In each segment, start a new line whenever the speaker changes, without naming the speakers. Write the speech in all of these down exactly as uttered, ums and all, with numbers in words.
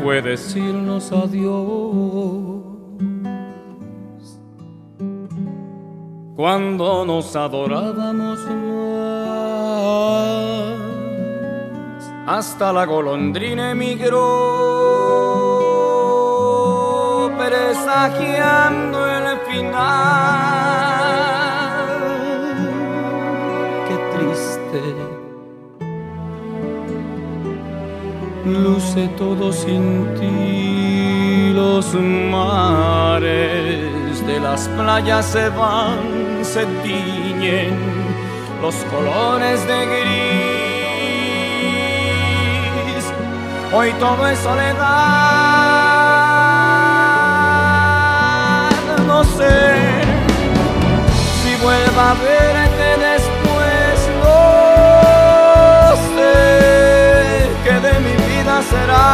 fue decirnos adiós cuando nos adorábamos más. Hasta la golondrina emigró, presagiando el final. Qué triste luce todo sin ti. Los mares de las playas se van, se tiñen los colores de gris. Hoy todo es soledad. No sé si vuelva a verte después. No sé qué de mi vida será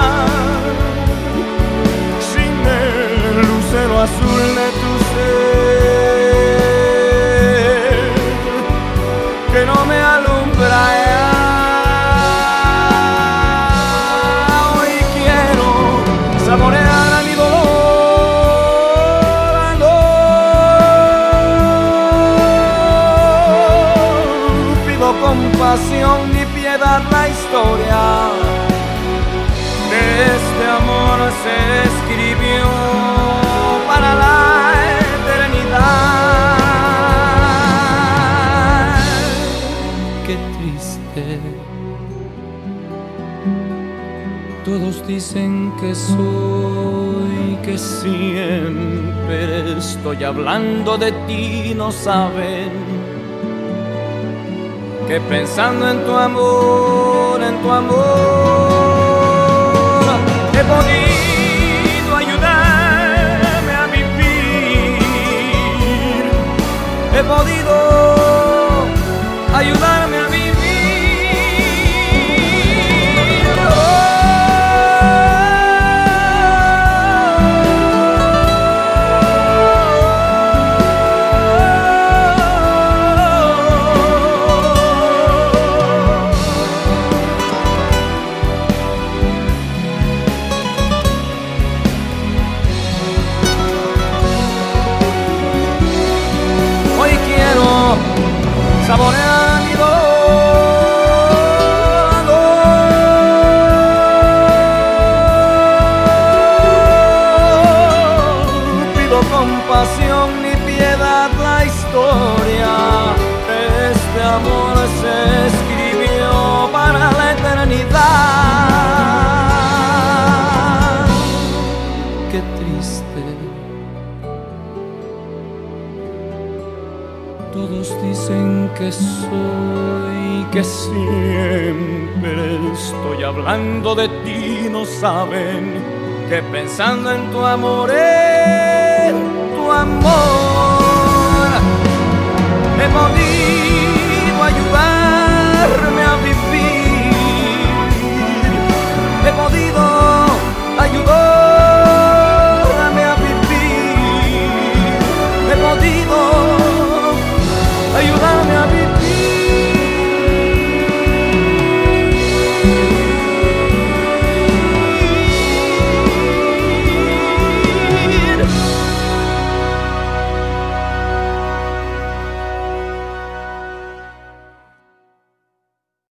sin el lucero azul de tu ser que no me alumbra ya. Hoy quiero saborear a mi dolor. No pido compasión ni piedad, la historia este amor se escribió para la eternidad. Qué triste. Todos dicen que soy, que siempre estoy hablando de ti. No saben que pensando en tu amor, en tu amor, he podido ayudarme a vivir. He podido ayudarme a vivir. Saborear mi dolor. Pido compasión ni piedad, la historia de este amor se escribió para la eternidad. Qué triste. Todos dicen que soy, que siempre estoy hablando de ti. No saben que pensando en tu amor, en tu amor, he podido